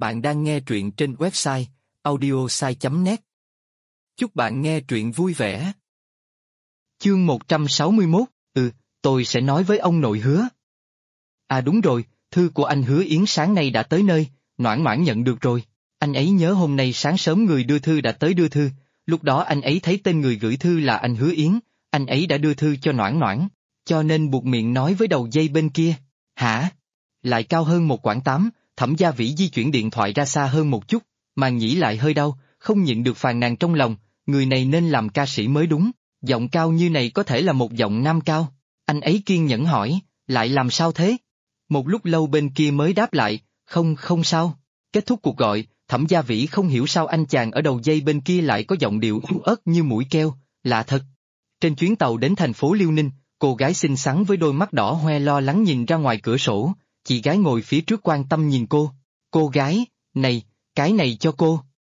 Bạn đang nghe truyện trên website audiosai.net. Chúc bạn nghe truyện vui vẻ. Chương 161, tôi sẽ nói với ông nội Hứa. À đúng rồi, thư của anh Hứa Yến sáng nay đã tới nơi, Noãn Noãn nhận được rồi. Anh ấy nhớ hôm nay sáng sớm người đưa thư đã tới đưa thư, lúc đó anh ấy thấy tên người gửi thư là anh Hứa Yến, anh ấy đã đưa thư cho Noãn Noãn, cho nên buộc miệng nói với đầu dây bên kia. Hả? Lại cao hơn một quãng 8, Thẩm Gia Vĩ di chuyển điện thoại ra xa hơn một chút, mà nghĩ lại hơi đau, không nhịn được phàn nàn trong lòng, người này nên làm ca sĩ mới đúng, giọng cao như này có thể là một giọng nam cao. Anh ấy kiên nhẫn hỏi, lại làm sao thế? Một lúc lâu bên kia mới đáp lại, không sao. Kết thúc cuộc gọi, Thẩm Gia Vĩ không hiểu sao anh chàng ở đầu dây bên kia lại có giọng điệu yếu ớt như mũi keo, lạ thật. Trên chuyến tàu đến thành phố Liêu Ninh, cô gái xinh xắn với đôi mắt đỏ hoe lo lắng nhìn ra ngoài cửa sổ, chị gái ngồi phía trước quan tâm nhìn cô. Cô gái, này, cái này cho cô.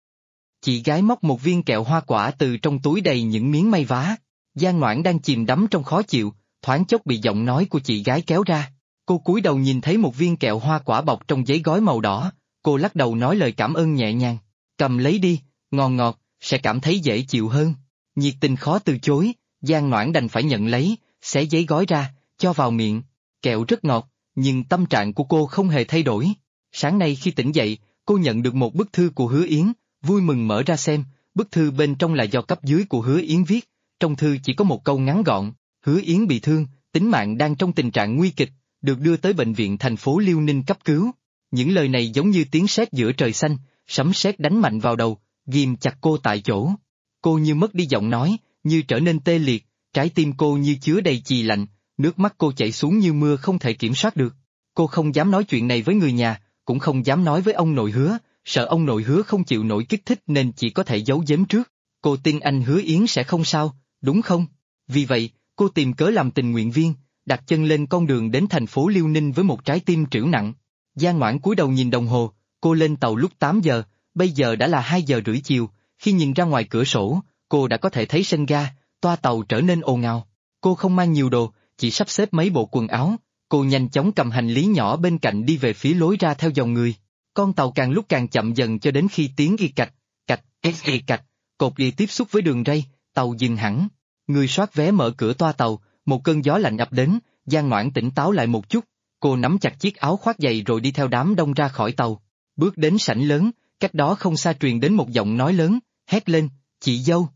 Chị gái móc một viên kẹo hoa quả từ trong túi đầy những miếng may vá. Giang Noãn đang chìm đắm trong khó chịu, thoáng chốc bị giọng nói của chị gái kéo ra. Cô cúi đầu nhìn thấy một viên kẹo hoa quả bọc trong giấy gói màu đỏ, cô lắc đầu nói lời cảm ơn nhẹ nhàng. Cầm lấy đi, ngon ngọt, sẽ cảm thấy dễ chịu hơn. Nhiệt tình khó từ chối, Giang Noãn đành phải nhận lấy, xé giấy gói ra, cho vào miệng. Kẹo rất ngọt, nhưng tâm trạng của cô không hề thay đổi. Sáng nay khi tỉnh dậy, cô nhận được một bức thư của Hứa Yến, vui mừng mở ra xem, bức thư bên trong là do cấp dưới của Hứa Yến viết, trong thư chỉ có một câu ngắn gọn, Hứa Yến bị thương, tính mạng đang trong tình trạng nguy kịch, được đưa tới bệnh viện thành phố Liêu Ninh cấp cứu. Những lời này giống như tiếng sét giữa trời xanh, sấm sét đánh mạnh vào đầu, ghim chặt cô tại chỗ. Cô như mất đi giọng nói, như trở nên tê liệt, trái tim cô như chứa đầy chì lạnh, nước mắt cô chảy xuống như mưa không thể kiểm soát được. Cô không dám nói chuyện này với người nhà, cũng không dám nói với ông nội Hứa, sợ ông nội Hứa không chịu nổi kích thích nên chỉ có thể giấu giếm trước. Cô tin anh Hứa Yến sẽ không sao, đúng không? Vì vậy, cô tìm cớ làm tình nguyện viên, đặt chân lên con đường đến thành phố Liêu Ninh với một trái tim trĩu nặng. Giang Noãn cúi đầu nhìn đồng hồ, cô lên tàu lúc 8 giờ, bây giờ đã là 2 giờ rưỡi chiều, khi nhìn ra ngoài cửa sổ, cô đã có thể thấy sân ga, toa tàu trở nên ồn ào. Cô không mang nhiều đồ, chỉ sắp xếp mấy bộ quần áo, cô nhanh chóng cầm hành lý nhỏ bên cạnh đi về phía lối ra theo dòng người. Con tàu càng lúc càng chậm dần cho đến khi tiếng ghi cạch, cạch, cạch, cột ghi tiếp xúc với đường ray, tàu dừng hẳn. Người soát vé mở cửa toa tàu, một cơn gió lạnh ập đến, Giang Noãn tỉnh táo lại một chút, cô nắm chặt chiếc áo khoác dày rồi đi theo đám đông ra khỏi tàu. Bước đến sảnh lớn, cách đó không xa truyền đến một giọng nói lớn, hét lên, chị dâu.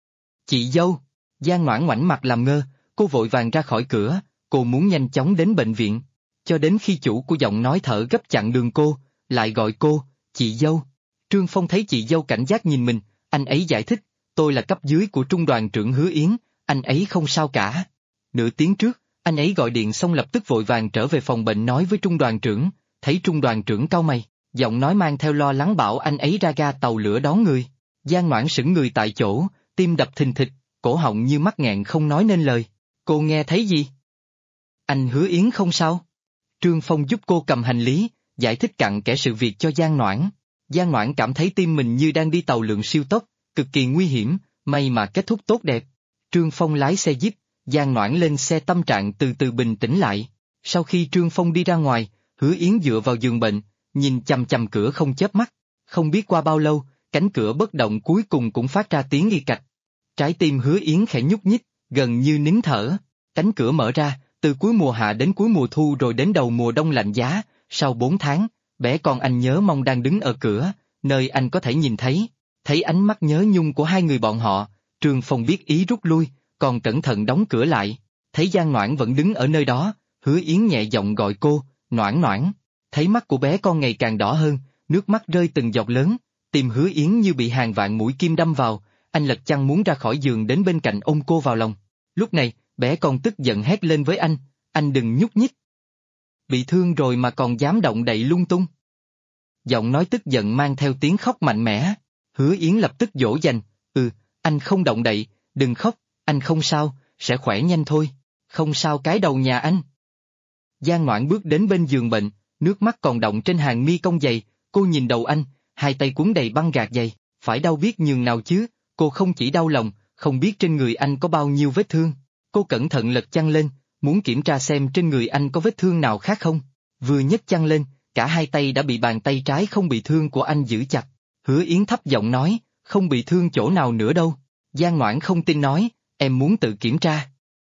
Chị dâu. Giang Noãn ngoảnh mặt làm ngơ, cô vội vàng ra khỏi cửa, cô muốn nhanh chóng đến bệnh viện. Cho đến khi chủ của giọng nói thở gấp chặn đường cô, lại gọi cô, chị dâu. Trương Phong thấy chị dâu cảnh giác nhìn mình, anh ấy giải thích, tôi là cấp dưới của trung đoàn trưởng Hứa Yến, anh ấy không sao cả. Nửa tiếng trước, anh ấy gọi điện xong lập tức vội vàng trở về phòng bệnh nói với trung đoàn trưởng, thấy trung đoàn trưởng cau mày, giọng nói mang theo lo lắng bảo anh ấy ra ga tàu lửa đón người. Giang Noãn sững người tại chỗ, tim đập thình thịch, cổ họng như mắc nghẹn không nói nên lời. Cô nghe thấy gì? Anh Hứa Yến không sao? Trương Phong giúp cô cầm hành lý, giải thích cặn kẽ sự việc cho Giang Noãn. Giang Noãn cảm thấy tim mình như đang đi tàu lượn siêu tốc, cực kỳ nguy hiểm, may mà kết thúc tốt đẹp. Trương Phong lái xe jeep, Giang Noãn lên xe tâm trạng từ từ bình tĩnh lại. Sau khi Trương Phong đi ra ngoài, Hứa Yến dựa vào giường bệnh, nhìn chằm chằm cửa không chớp mắt. Không biết qua bao lâu, cánh cửa bất động cuối cùng cũng phát ra tiếng ghi cạch. Trái tim Hứa Yến khẽ nhúc nhích, gần như nín thở. Cánh cửa mở ra, từ cuối mùa hạ đến cuối mùa thu rồi đến đầu mùa đông lạnh giá, sau 4 tháng, bé con anh nhớ mong đang đứng ở cửa, nơi anh có thể nhìn thấy. Thấy ánh mắt nhớ nhung của hai người bọn họ, Trương Phong biết ý rút lui, còn cẩn thận đóng cửa lại. Thấy Giang Noãn vẫn đứng ở nơi đó, Hứa Yến nhẹ giọng gọi cô, Noãn Noãn. Thấy mắt của bé con ngày càng đỏ hơn, nước mắt rơi từng giọt lớn, tim Hứa Yến như bị hàng vạn mũi kim đâm vào, anh lật chăn muốn ra khỏi giường đến bên cạnh ôm cô vào lòng. Lúc này, bé con tức giận hét lên với anh đừng nhúc nhích. Bị thương rồi mà còn dám động đậy lung tung. Giọng nói tức giận mang theo tiếng khóc mạnh mẽ. Hứa Yến lập tức dỗ dành, anh không động đậy, đừng khóc, anh không sao, sẽ khỏe nhanh thôi, không sao cái đầu nhà anh. Giang Noãn bước đến bên giường bệnh, nước mắt còn đọng trên hàng mi cong dày, cô nhìn đầu anh, hai tay cuốn đầy băng gạc dày, phải đau biết nhường nào chứ, cô không chỉ đau lòng, không biết trên người anh có bao nhiêu vết thương. Cô cẩn thận lật chăn lên, muốn kiểm tra xem trên người anh có vết thương nào khác không. Vừa nhấc chăn lên, cả hai tay đã bị bàn tay trái không bị thương của anh giữ chặt. Hứa Yến thấp giọng nói, không bị thương chỗ nào nữa đâu. Giang Ngoãn không tin nói, em muốn tự kiểm tra.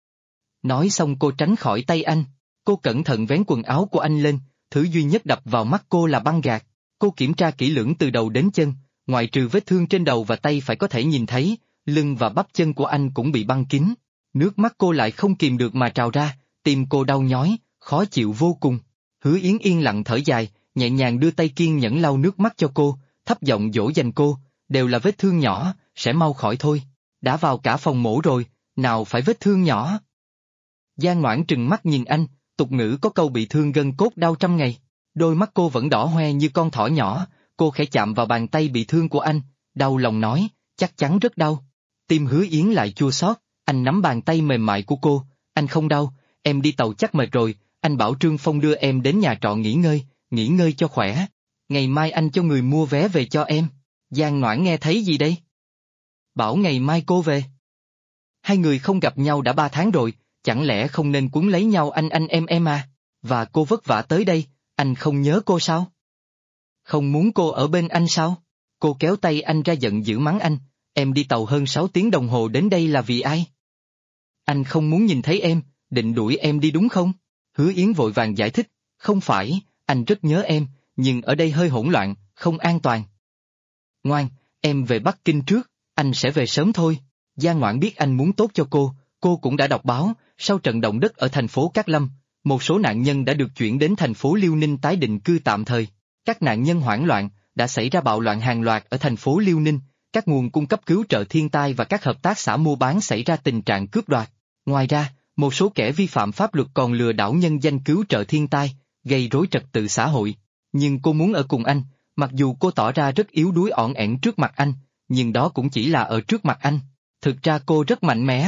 Nói xong cô tránh khỏi tay anh, cô cẩn thận vén quần áo của anh lên, thứ duy nhất đập vào mắt cô là băng gạc. Cô kiểm tra kỹ lưỡng từ đầu đến chân, ngoại trừ vết thương trên đầu và tay phải có thể nhìn thấy, lưng và bắp chân của anh cũng bị băng kín. Nước mắt cô lại không kìm được mà trào ra, tim cô đau nhói, khó chịu vô cùng. Hứa Yến yên lặng thở dài, nhẹ nhàng đưa tay kiên nhẫn lau nước mắt cho cô, thấp giọng dỗ dành cô, đều là vết thương nhỏ, sẽ mau khỏi thôi. Đã vào cả phòng mổ rồi, nào phải vết thương nhỏ. Giang Ngoãn trừng mắt nhìn anh, tục ngữ có câu bị thương gân cốt đau trăm ngày. Đôi mắt cô vẫn đỏ hoe như con thỏ nhỏ, cô khẽ chạm vào bàn tay bị thương của anh, đau lòng nói, chắc chắn rất đau. Tim Hứa Yến lại chua xót, anh nắm bàn tay mềm mại của cô, anh không đau, em đi tàu chắc mệt rồi, anh bảo Trương Phong đưa em đến nhà trọ nghỉ ngơi cho khỏe. Ngày mai anh cho người mua vé về cho em. Giang Ngoãn nghe thấy gì đây? Bảo ngày mai cô về. Hai người không gặp nhau đã 3 tháng rồi, chẳng lẽ không nên quấn lấy nhau anh em à? Và cô vất vả tới đây, anh không nhớ cô sao? Không muốn cô ở bên anh sao? Cô kéo tay anh ra giận dữ mắng anh, em đi tàu hơn 6 tiếng đồng hồ đến đây là vì ai? Anh không muốn nhìn thấy em, định đuổi em đi đúng không? Hứa Yến vội vàng giải thích, không phải, anh rất nhớ em, nhưng ở đây hơi hỗn loạn, không an toàn. Ngoan, em về Bắc Kinh trước, anh sẽ về sớm thôi. Giang Ngoãn biết anh muốn tốt cho cô cũng đã đọc báo, sau trận động đất ở thành phố Cát Lâm, một số nạn nhân đã được chuyển đến thành phố Liêu Ninh tái định cư tạm thời. Các nạn nhân hoảng loạn, đã xảy ra bạo loạn hàng loạt ở thành phố Liêu Ninh, các nguồn cung cấp cứu trợ thiên tai và các hợp tác xã mua bán xảy ra tình trạng cướp đoạt. Ngoài ra, một số kẻ vi phạm pháp luật còn lừa đảo nhân danh cứu trợ thiên tai, gây rối trật tự xã hội. Nhưng cô muốn ở cùng anh, mặc dù cô tỏ ra rất yếu đuối ỏn ẻn trước mặt anh, nhưng đó cũng chỉ là ở trước mặt anh. Thực ra cô rất mạnh mẽ.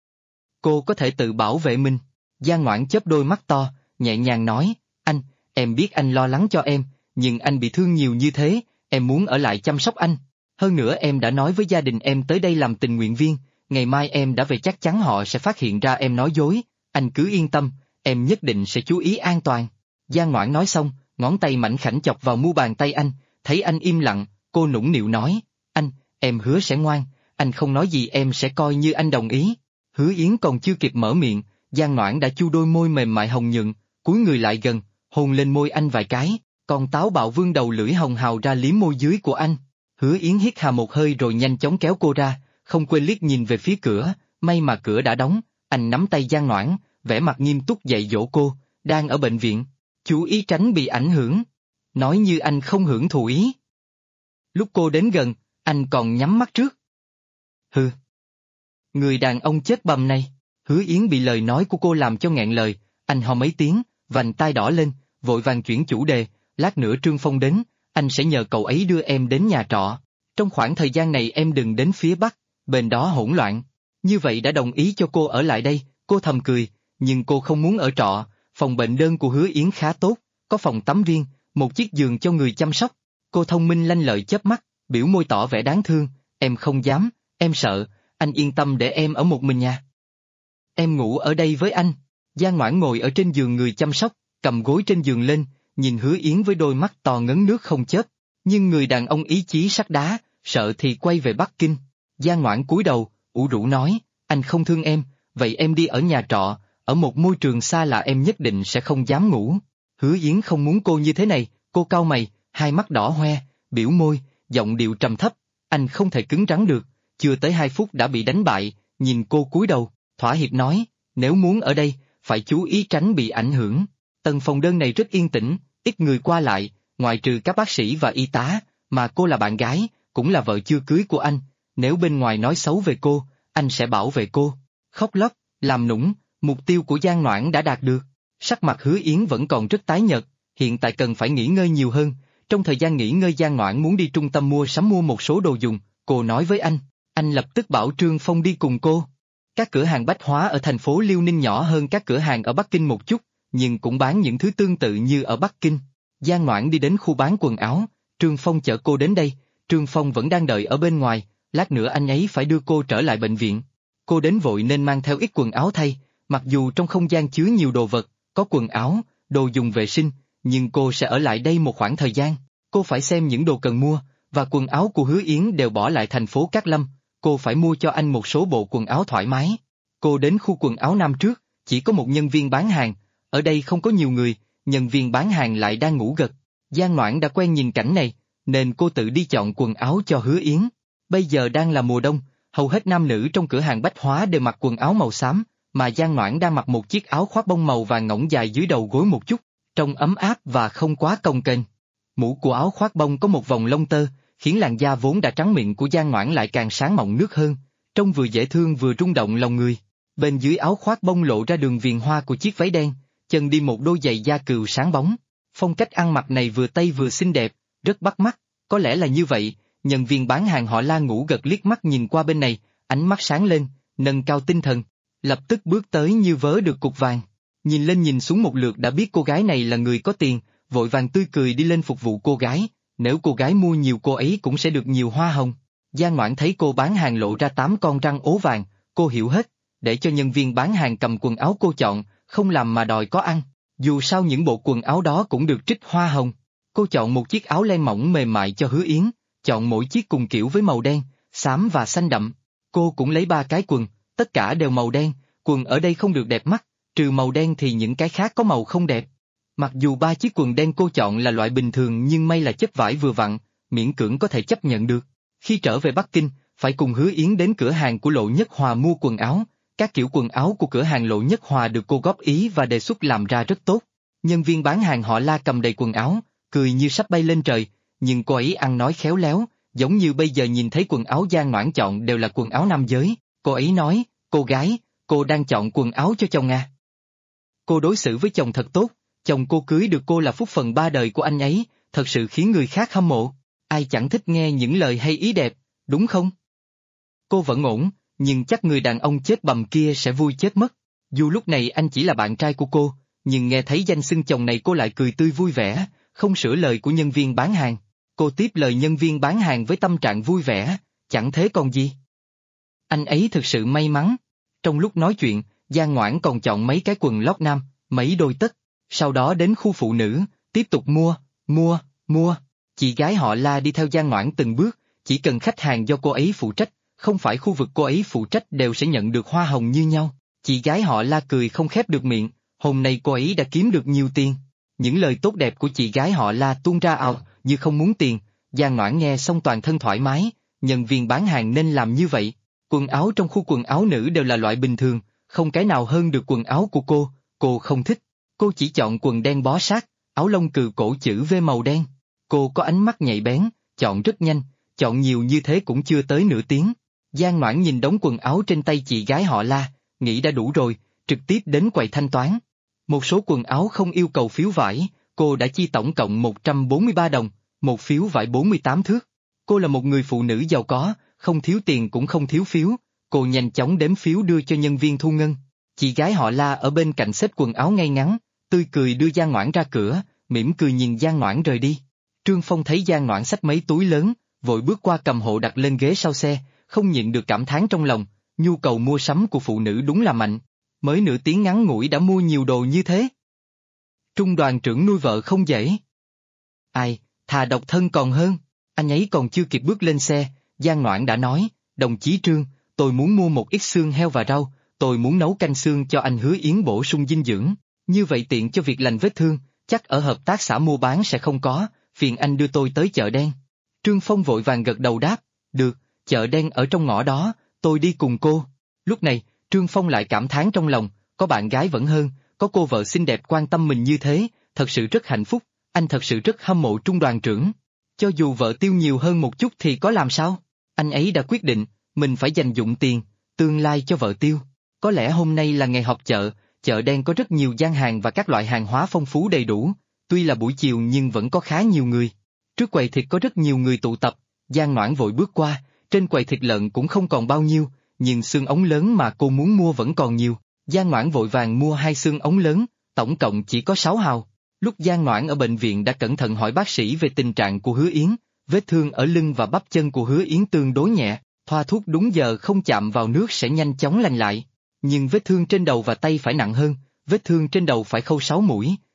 Cô có thể tự bảo vệ mình. Giang Ngoãn chớp đôi mắt to, nhẹ nhàng nói, anh, em biết anh lo lắng cho em, nhưng anh bị thương nhiều như thế, em muốn ở lại chăm sóc anh. Hơn nữa em đã nói với gia đình em tới đây làm tình nguyện viên, ngày mai em đã về chắc chắn họ sẽ phát hiện ra em nói dối, anh cứ yên tâm, em nhất định sẽ chú ý an toàn. Giang Ngoãn nói xong, ngón tay mảnh khảnh chọc vào mu bàn tay anh, thấy anh im lặng, cô nũng nịu nói, anh, em hứa sẽ ngoan, anh không nói gì em sẽ coi như anh đồng ý. Hứa Yến còn chưa kịp mở miệng, Giang Ngoãn đã chu đôi môi mềm mại hồng nhuận, cúi người lại gần, hôn lên môi anh vài cái, con táo bạo vươn đầu lưỡi hồng hào ra liếm môi dưới của anh. Hứa Yến hít hà một hơi rồi nhanh chóng kéo cô ra, không quên liếc nhìn về phía cửa, may mà cửa đã đóng, anh nắm tay Giang Ngoãn, vẻ mặt nghiêm túc dạy dỗ cô, đang ở bệnh viện, chú ý tránh bị ảnh hưởng. Nói như anh không hưởng thụ ý. Lúc cô đến gần, anh còn nhắm mắt trước. Hừ. Người đàn ông chết bầm này. Hứa Yến bị lời nói của cô làm cho nghẹn lời, anh ho mấy tiếng, vành tai đỏ lên, vội vàng chuyển chủ đề, lát nữa Trương Phong đến, anh sẽ nhờ cậu ấy đưa em đến nhà trọ. Trong khoảng thời gian này em đừng đến phía Bắc, bên đó hỗn loạn. Như vậy đã đồng ý cho cô ở lại đây, cô thầm cười, nhưng cô không muốn ở trọ, phòng bệnh đơn của Hứa Yến khá tốt, có phòng tắm riêng, một chiếc giường cho người chăm sóc. Cô thông minh lanh lợi chớp mắt, biểu môi tỏ vẻ đáng thương, em không dám, em sợ, anh yên tâm để em ở một mình nha. Em ngủ ở đây với anh. Giang Ngoãn ngồi ở trên giường người chăm sóc, cầm gối trên giường lên, nhìn Hứa Yến với đôi mắt to ngấn nước không chớp, nhưng người đàn ông ý chí sắt đá, sợ thì quay về Bắc Kinh. Giang Ngoãn cúi đầu, ủ rũ nói, anh không thương em, vậy em đi ở nhà trọ, ở một môi trường xa lạ em nhất định sẽ không dám ngủ. Hứa Yến không muốn cô như thế này, cô cau mày, hai mắt đỏ hoe, biểu môi, giọng điệu trầm thấp, anh không thể cứng rắn được, chưa tới 2 phút đã bị đánh bại, nhìn cô cúi đầu, thỏa hiệp nói, nếu muốn ở đây, phải chú ý tránh bị ảnh hưởng. Tầng phòng đơn này rất yên tĩnh, ít người qua lại, ngoại trừ các bác sĩ và y tá, mà cô là bạn gái, cũng là vợ chưa cưới của anh, nếu bên ngoài nói xấu về cô, anh sẽ bảo vệ cô. Khóc lóc, làm nũng, mục tiêu của Giang Ngoãn đã đạt được. Sắc mặt Hứa Yến vẫn còn rất tái nhợt, hiện tại cần phải nghỉ ngơi nhiều hơn. Trong thời gian nghỉ ngơi Giang Ngoãn muốn đi trung tâm mua sắm mua một số đồ dùng, cô nói với anh lập tức bảo Trương Phong đi cùng cô. Các cửa hàng bách hóa ở thành phố Liêu Ninh nhỏ hơn các cửa hàng ở Bắc Kinh một chút, nhưng cũng bán những thứ tương tự như ở Bắc Kinh. Giang Ngoãn đi đến khu bán quần áo, Trương Phong chở cô đến đây, Trương Phong vẫn đang đợi ở bên ngoài, lát nữa anh ấy phải đưa cô trở lại bệnh viện. Cô đến vội nên mang theo ít quần áo thay, mặc dù trong không gian chứa nhiều đồ vật, có quần áo, đồ dùng vệ sinh, nhưng cô sẽ ở lại đây một khoảng thời gian. Cô phải xem những đồ cần mua, và quần áo của Hứa Yến đều bỏ lại thành phố Cát Lâm, cô phải mua cho anh một số bộ quần áo thoải mái. Cô đến khu quần áo Nam trước, chỉ có một nhân viên bán hàng, ở đây không có nhiều người, nhân viên bán hàng lại đang ngủ gật. Giang Ngoãn đã quen nhìn cảnh này, nên cô tự đi chọn quần áo cho Hứa Yến. Bây giờ đang là mùa đông, hầu hết nam nữ trong cửa hàng bách hóa đều mặc quần áo màu xám, mà Giang Ngoãn đang mặc một chiếc áo khoác bông màu vàng ngỗng dài dưới đầu gối một chút, trông ấm áp và không quá cồng kềnh. Mũ của áo khoác bông có một vòng lông tơ, khiến làn da vốn đã trắng mịn của Giang Ngoãn lại càng sáng mọng nước hơn, trông vừa dễ thương vừa rung động lòng người. Bên dưới áo khoác bông lộ ra đường viền hoa của chiếc váy đen, chân đi một đôi giày da cừu sáng bóng. Phong cách ăn mặc này vừa tây vừa xinh đẹp, rất bắt mắt, có lẽ là như vậy. Nhân viên bán hàng họ La ngủ gật liếc mắt nhìn qua bên này, ánh mắt sáng lên, nâng cao tinh thần, lập tức bước tới như vớ được cục vàng. Nhìn lên nhìn xuống một lượt đã biết cô gái này là người có tiền, vội vàng tươi cười đi lên phục vụ cô gái, nếu cô gái mua nhiều cô ấy cũng sẽ được nhiều hoa hồng. Giang Ngoãn thấy cô bán hàng lộ ra 8 con răng ố vàng, cô hiểu hết, để cho nhân viên bán hàng cầm quần áo cô chọn, không làm mà đòi có ăn, dù sao những bộ quần áo đó cũng được trích hoa hồng. Cô chọn một chiếc áo len mỏng mềm mại cho Hứa Yến, chọn mỗi chiếc cùng kiểu với màu đen, xám và xanh đậm. Cô cũng lấy 3 cái quần, tất cả đều màu đen, quần ở đây không được đẹp mắt, trừ màu đen thì những cái khác có màu không đẹp. Mặc dù 3 chiếc quần đen cô chọn là loại bình thường nhưng may là chất vải vừa vặn, miễn cưỡng có thể chấp nhận được. Khi trở về Bắc Kinh, phải cùng Hứa Yến đến cửa hàng của Lộ Nhất Hòa mua quần áo. Các kiểu quần áo của cửa hàng Lộ Nhất Hòa được cô góp ý và đề xuất làm ra rất tốt. Nhân viên bán hàng họ La cầm đầy quần áo, cười như sắp bay lên trời, nhưng cô ấy ăn nói khéo léo, giống như bây giờ nhìn thấy quần áo Giang Ngoãn chọn đều là quần áo nam giới. Cô ấy nói, cô gái, cô đang chọn quần áo cho chồng à? Cô đối xử với chồng thật tốt, chồng cô cưới được cô là phúc phần 3 đời của anh ấy, thật sự khiến người khác hâm mộ. Ai chẳng thích nghe những lời hay ý đẹp, đúng không? Cô vẫn ổn, nhưng chắc người đàn ông chết bầm kia sẽ vui chết mất. Dù lúc này anh chỉ là bạn trai của cô, nhưng nghe thấy danh xưng chồng này cô lại cười tươi vui vẻ, không sửa lời của nhân viên bán hàng. Cô tiếp lời nhân viên bán hàng với tâm trạng vui vẻ, chẳng thế còn gì. Anh ấy thực sự may mắn. Trong lúc nói chuyện, Giang Ngoãn còn chọn mấy cái quần lót nam, mấy đôi tất, sau đó đến khu phụ nữ, tiếp tục mua. Chị gái họ La đi theo Giang Ngoãn từng bước, chỉ cần khách hàng do cô ấy phụ trách, không phải khu vực cô ấy phụ trách đều sẽ nhận được hoa hồng như nhau. Chị gái họ La cười không khép được miệng, hôm nay cô ấy đã kiếm được nhiều tiền. Những lời tốt đẹp của chị gái họ La tuôn ra ào, như không muốn tiền. Giang Ngoãn nghe xong toàn thân thoải mái, nhân viên bán hàng nên làm như vậy. Quần áo trong khu quần áo nữ đều là loại bình thường, không cái nào hơn được quần áo của cô không thích. Cô chỉ chọn quần đen bó sát, áo lông cừu cổ chữ V màu đen. Cô có ánh mắt nhạy bén, chọn rất nhanh, chọn nhiều như thế cũng chưa tới nửa tiếng. Giang Ngoãn nhìn đống quần áo trên tay chị gái họ La, nghĩ đã đủ rồi, trực tiếp đến quầy thanh toán. Một số quần áo không yêu cầu phiếu vải, cô đã chi tổng cộng 143 đồng, một phiếu vải 48 thước. Cô là một người phụ nữ giàu có, không thiếu tiền cũng không thiếu phiếu, cô nhanh chóng đếm phiếu đưa cho nhân viên thu ngân. Chị gái họ La ở bên cạnh xếp quần áo ngay ngắn, tươi cười đưa Giang Ngoãn ra cửa, mỉm cười nhìn Giang Ngoãn rời đi. Trương Phong thấy Giang Ngoãn xách mấy túi lớn, vội bước qua cầm hộ đặt lên ghế sau xe, không nhịn được cảm thán trong lòng, nhu cầu mua sắm của phụ nữ đúng là mạnh, mới nửa tiếng ngắn ngủi đã mua nhiều đồ như thế. Trung đoàn trưởng nuôi vợ không dễ. Ai, thà độc thân còn hơn, anh ấy còn chưa kịp bước lên xe, Giang Ngoãn đã nói, đồng chí Trương, tôi muốn mua một ít xương heo và rau, tôi muốn nấu canh xương cho anh Hứa Yến bổ sung dinh dưỡng, như vậy tiện cho việc lành vết thương, chắc ở hợp tác xã mua bán sẽ không có, phiền anh đưa tôi tới chợ đen. Trương Phong vội vàng gật đầu đáp, được, chợ đen ở trong ngõ đó, tôi đi cùng cô. Lúc này, Trương Phong lại cảm thán trong lòng, có bạn gái vẫn hơn, có cô vợ xinh đẹp quan tâm mình như thế, thật sự rất hạnh phúc, anh thật sự rất hâm mộ Trung đoàn trưởng. Cho dù vợ tiêu nhiều hơn một chút thì có làm sao? Anh ấy đã quyết định, mình phải dành dụm tiền, tương lai cho vợ tiêu. Có lẽ hôm nay là ngày họp chợ, chợ đen có rất nhiều gian hàng và các loại hàng hóa phong phú đầy đủ, tuy là buổi chiều nhưng vẫn có khá nhiều người. Trước quầy thịt có rất nhiều người tụ tập, Giang Ngoãn vội bước qua, trên quầy thịt lợn cũng không còn bao nhiêu, nhưng xương ống lớn mà cô muốn mua vẫn còn nhiều. Giang Ngoãn vội vàng mua 2 xương ống lớn, tổng cộng chỉ có 6 hào. Lúc Giang Ngoãn ở bệnh viện đã cẩn thận hỏi bác sĩ về tình trạng của Hứa Yến, vết thương ở lưng và bắp chân của Hứa Yến tương đối nhẹ, thoa thuốc đúng giờ không chạm vào nước sẽ nhanh chóng lành lại. Nhưng vết thương trên đầu và tay phải nặng hơn, vết thương trên đầu phải khâu 6 mũi,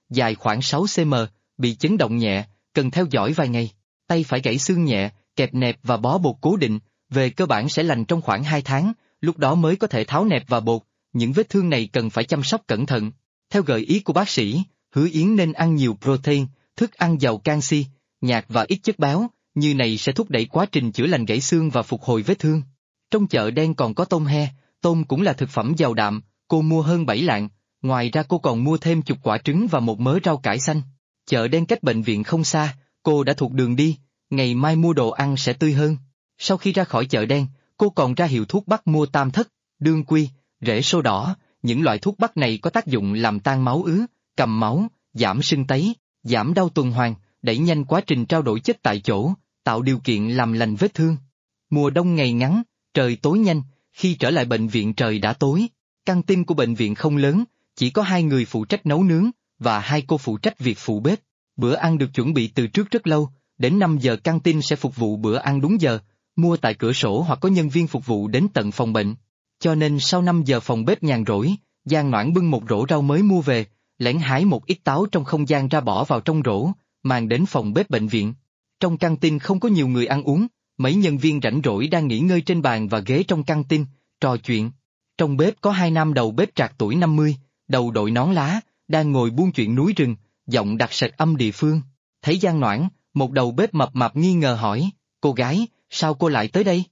dài khoảng 6 cm, bị chấn động nhẹ, cần theo dõi vài ngày. Tay phải gãy xương nhẹ, kẹp nẹp và bó bột cố định, về cơ bản sẽ lành trong khoảng 2 tháng, lúc đó mới có thể tháo nẹp và bột, những vết thương này cần phải chăm sóc cẩn thận. Theo gợi ý của bác sĩ, Hứa Yến nên ăn nhiều protein, thức ăn giàu canxi, nhạt và ít chất béo, như này sẽ thúc đẩy quá trình chữa lành gãy xương và phục hồi vết thương. Trong chợ đen còn có tôm he, tôm cũng là thực phẩm giàu đạm, cô mua hơn 7 lạng, ngoài ra cô còn mua thêm chục quả trứng và một mớ rau cải xanh. Chợ đen cách bệnh viện không xa, cô đã thuộc đường đi, ngày mai mua đồ ăn sẽ tươi hơn. Sau khi ra khỏi chợ đen, cô còn ra hiệu thuốc bắc mua tam thất, đương quy, rễ sô đỏ, những loại thuốc bắc này có tác dụng làm tan máu ứ, cầm máu, giảm sưng tấy, giảm đau tuần hoàn, đẩy nhanh quá trình trao đổi chất tại chỗ, tạo điều kiện làm lành vết thương. Mùa đông ngày ngắn, trời tối nhanh, khi trở lại bệnh viện trời đã tối. Căng tin của bệnh viện không lớn, chỉ có 2 người phụ trách nấu nướng, và 2 cô phụ trách việc phụ bếp. Bữa ăn được chuẩn bị từ trước rất lâu, đến 5 giờ căng tin sẽ phục vụ bữa ăn đúng giờ, mua tại cửa sổ hoặc có nhân viên phục vụ đến tận phòng bệnh. Cho nên sau 5 giờ phòng bếp nhàn rỗi, Giang Noãn bưng một rổ rau mới mua về, lén hái một ít táo trong không gian ra bỏ vào trong rổ, mang đến phòng bếp bệnh viện. Trong căng tin không có nhiều người ăn uống, mấy nhân viên rảnh rỗi đang nghỉ ngơi trên bàn và ghế trong căng tin, trò chuyện. Trong bếp có 2 nam đầu bếp trạc tuổi 50, đầu đội nón lá, đang ngồi buôn chuyện núi rừng, giọng đặc sệt âm địa phương. Thấy Giang Noãn, một đầu bếp mập mạp nghi ngờ hỏi, cô gái, sao cô lại tới đây?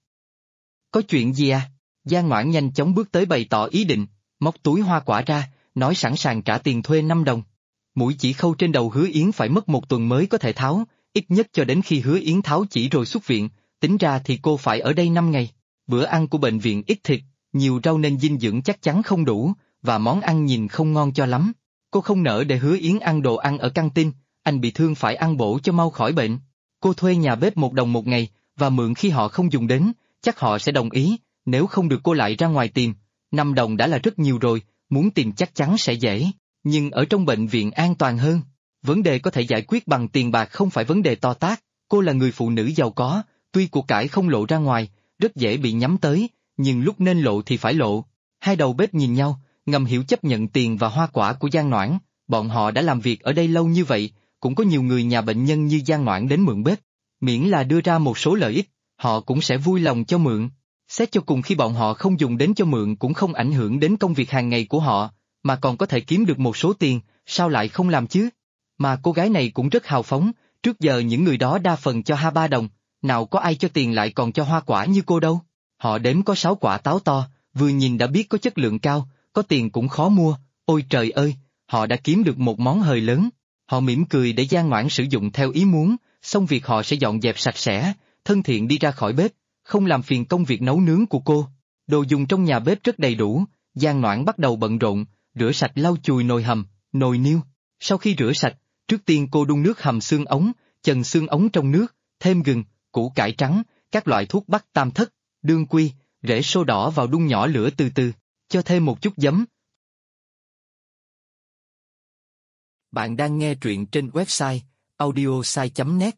Có chuyện gì à? Giang Noãn nhanh chóng bước tới bày tỏ ý định, móc túi hoa quả ra, nói sẵn sàng trả tiền thuê 5 đồng. Mũi chỉ khâu trên đầu Hứa Yến phải mất 1 tuần mới có thể tháo, ít nhất cho đến khi Hứa Yến tháo chỉ rồi xuất viện, tính ra thì cô phải ở đây 5 ngày. Bữa ăn của bệnh viện ít thịt, nhiều rau nên dinh dưỡng chắc chắn không đủ, và món ăn nhìn không ngon cho lắm. Cô không nỡ để Hứa Yến ăn đồ ăn ở căng tin, anh bị thương phải ăn bổ cho mau khỏi bệnh. Cô thuê nhà bếp 1 đồng một ngày, và mượn khi họ không dùng đến, chắc họ sẽ đồng ý, nếu không được cô lại ra ngoài tìm. 5 đồng đã là rất nhiều rồi, muốn tìm chắc chắn sẽ dễ, nhưng ở trong bệnh viện an toàn hơn. Vấn đề có thể giải quyết bằng tiền bạc không phải vấn đề to tát, cô là người phụ nữ giàu có, tuy của cải không lộ ra ngoài, rất dễ bị nhắm tới, nhưng lúc nên lộ thì phải lộ. 2 đầu bếp nhìn nhau, ngầm hiểu chấp nhận tiền và hoa quả của Giang Noãn, bọn họ đã làm việc ở đây lâu như vậy, cũng có nhiều người nhà bệnh nhân như Giang Noãn đến mượn bếp, miễn là đưa ra một số lợi ích, họ cũng sẽ vui lòng cho mượn. Xét cho cùng khi bọn họ không dùng đến cho mượn cũng không ảnh hưởng đến công việc hàng ngày của họ, mà còn có thể kiếm được một số tiền, sao lại không làm chứ? Mà cô gái này cũng rất hào phóng, trước giờ những người đó đa phần cho 2-3 đồng, nào có ai cho tiền lại còn cho hoa quả như cô đâu. Họ đếm có 6 quả táo to, vừa nhìn đã biết có chất lượng cao, có tiền cũng khó mua, ôi trời ơi, họ đã kiếm được một món hời lớn. Họ mỉm cười để Giang Noãn sử dụng theo ý muốn, xong việc họ sẽ dọn dẹp sạch sẽ, thân thiện đi ra khỏi bếp, không làm phiền công việc nấu nướng của cô. Đồ dùng trong nhà bếp rất đầy đủ, Giang Noãn bắt đầu bận rộn, rửa sạch lau chùi nồi hầm, nồi niêu. Sau khi rửa sạch, trước tiên cô đun nước hầm xương ống, chần xương ống trong nước, thêm gừng, củ cải trắng, các loại thuốc bắc tam thất, đương quy, rễ sô đỏ vào đun nhỏ lửa từ từ, cho thêm một chút giấm. Bạn đang nghe truyện trên website audiosai.net.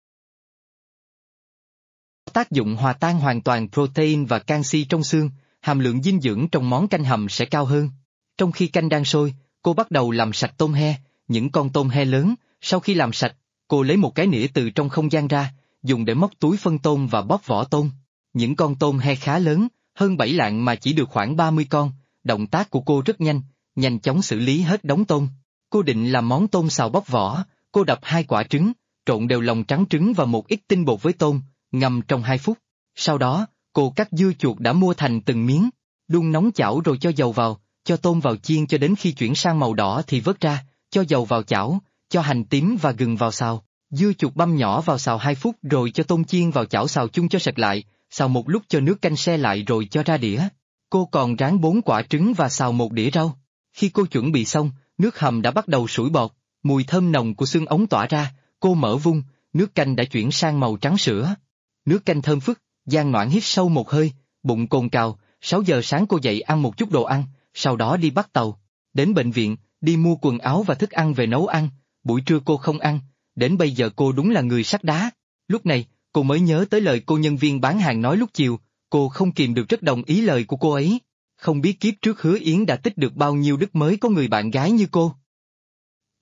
Tác dụng hòa tan hoàn toàn protein và canxi trong xương, hàm lượng dinh dưỡng trong món canh hầm sẽ cao hơn. Trong khi canh đang sôi, cô bắt đầu làm sạch tôm he, những con tôm he lớn, sau khi làm sạch, cô lấy một cái nĩa từ trong không gian ra, dùng để móc túi phân tôm và bóp vỏ tôm. Những con tôm he khá lớn, hơn 7 lạng mà chỉ được khoảng 30 con, động tác của cô rất nhanh, nhanh chóng xử lý hết đống tôm. Cô định làm món tôm xào bóc vỏ, cô đập 2 quả trứng, trộn đều lòng trắng trứng và một ít tinh bột với tôm, ngâm trong 2 phút. Sau đó, cô cắt dưa chuột đã mua thành từng miếng, đun nóng chảo rồi cho dầu vào, cho tôm vào chiên cho đến khi chuyển sang màu đỏ thì vớt ra, cho dầu vào chảo, cho hành tím và gừng vào xào, dưa chuột băm nhỏ vào xào 2 phút rồi cho tôm chiên vào chảo xào chung cho sệt lại, xào một lúc cho nước canh se lại rồi cho ra đĩa. Cô còn rán 4 quả trứng và xào một đĩa rau. Khi cô chuẩn bị xong, nước hầm đã bắt đầu sủi bọt, mùi thơm nồng của xương ống tỏa ra, cô mở vung, nước canh đã chuyển sang màu trắng sữa. Nước canh thơm phức, Giang Noãn hít sâu một hơi, bụng cồn cào, 6 giờ sáng cô dậy ăn một chút đồ ăn, sau đó đi bắt tàu. Đến bệnh viện, đi mua quần áo và thức ăn về nấu ăn, buổi trưa cô không ăn, đến bây giờ cô đúng là người sắt đá. Lúc này, cô mới nhớ tới lời cô nhân viên bán hàng nói lúc chiều, cô không kìm được rất đồng ý lời của cô ấy. Không biết kiếp trước Hứa Yến đã tích được bao nhiêu đức mới có người bạn gái như cô.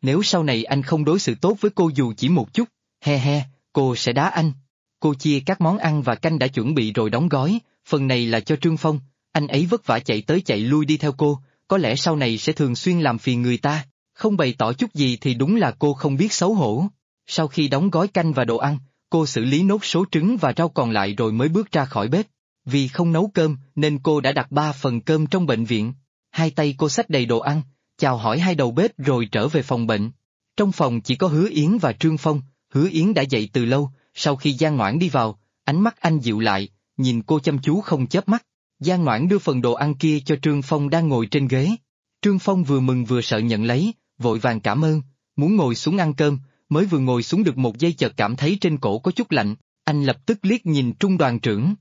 Nếu sau này anh không đối xử tốt với cô dù chỉ một chút, he he, cô sẽ đá anh. Cô chia các món ăn và canh đã chuẩn bị rồi đóng gói, phần này là cho Trương Phong, anh ấy vất vả chạy tới chạy lui đi theo cô, có lẽ sau này sẽ thường xuyên làm phiền người ta, không bày tỏ chút gì thì đúng là cô không biết xấu hổ. Sau khi đóng gói canh và đồ ăn, cô xử lý nốt số trứng và rau còn lại rồi mới bước ra khỏi bếp. Vì không nấu cơm nên cô đã đặt 3 phần cơm trong bệnh viện. Hai tay cô xách đầy đồ ăn, chào hỏi hai đầu bếp rồi trở về phòng bệnh. Trong phòng chỉ có Hứa Yến và Trương Phong, Hứa Yến đã dậy từ lâu, sau khi Giang Ngoãn đi vào, ánh mắt anh dịu lại, nhìn cô chăm chú không chớp mắt. Giang Ngoãn đưa phần đồ ăn kia cho Trương Phong đang ngồi trên ghế. Trương Phong vừa mừng vừa sợ nhận lấy, vội vàng cảm ơn, muốn ngồi xuống ăn cơm, mới vừa ngồi xuống được một giây chợt cảm thấy trên cổ có chút lạnh, anh lập tức liếc nhìn Trung đoàn trưởng.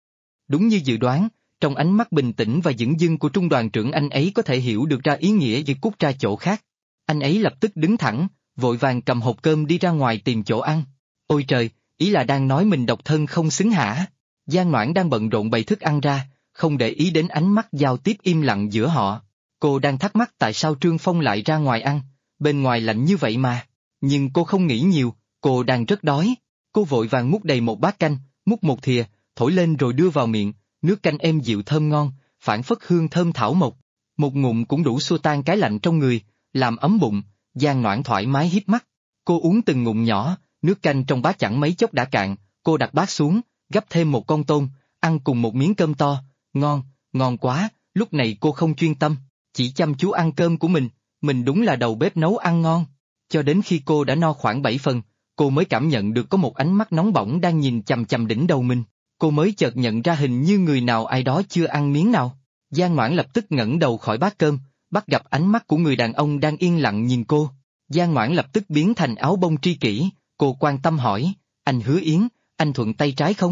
Đúng như dự đoán, trong ánh mắt bình tĩnh và dửng dưng của Trung đoàn trưởng anh ấy có thể hiểu được ra ý nghĩa và cút ra chỗ khác. Anh ấy lập tức đứng thẳng, vội vàng cầm hộp cơm đi ra ngoài tìm chỗ ăn. Ôi trời, ý là đang nói mình độc thân không xứng hả? Giang Ngoãn đang bận rộn bày thức ăn ra, không để ý đến ánh mắt giao tiếp im lặng giữa họ. Cô đang thắc mắc tại sao Trương Phong lại ra ngoài ăn, bên ngoài lạnh như vậy mà. Nhưng cô không nghĩ nhiều, cô đang rất đói. Cô vội vàng múc đầy một bát canh, múc một thìa, thổi lên rồi đưa vào miệng, nước canh êm dịu thơm ngon, phảng phất hương thơm thảo mộc. Một ngụm cũng đủ xua tan cái lạnh trong người, làm ấm bụng, Giang Ngoãn thoải mái híp mắt. Cô uống từng ngụm nhỏ, nước canh trong bát chẳng mấy chốc đã cạn, cô đặt bát xuống, gắp thêm một con tôm, ăn cùng một miếng cơm to, ngon, ngon quá, lúc này cô không chuyên tâm, chỉ chăm chú ăn cơm của mình đúng là đầu bếp nấu ăn ngon. Cho đến khi cô đã no khoảng 7 phần, cô mới cảm nhận được có một ánh mắt nóng bỏng đang nhìn chằm chằm đỉnh đầu mình, cô mới chợt nhận ra hình như người nào ai đó chưa ăn miếng nào. Giang Ngoãn lập tức ngẩng đầu khỏi bát cơm, bắt gặp ánh mắt của người đàn ông đang yên lặng nhìn cô. Giang Ngoãn lập tức biến thành áo bông tri kỷ, cô quan tâm hỏi, anh Hứa Yến, anh thuận tay trái không?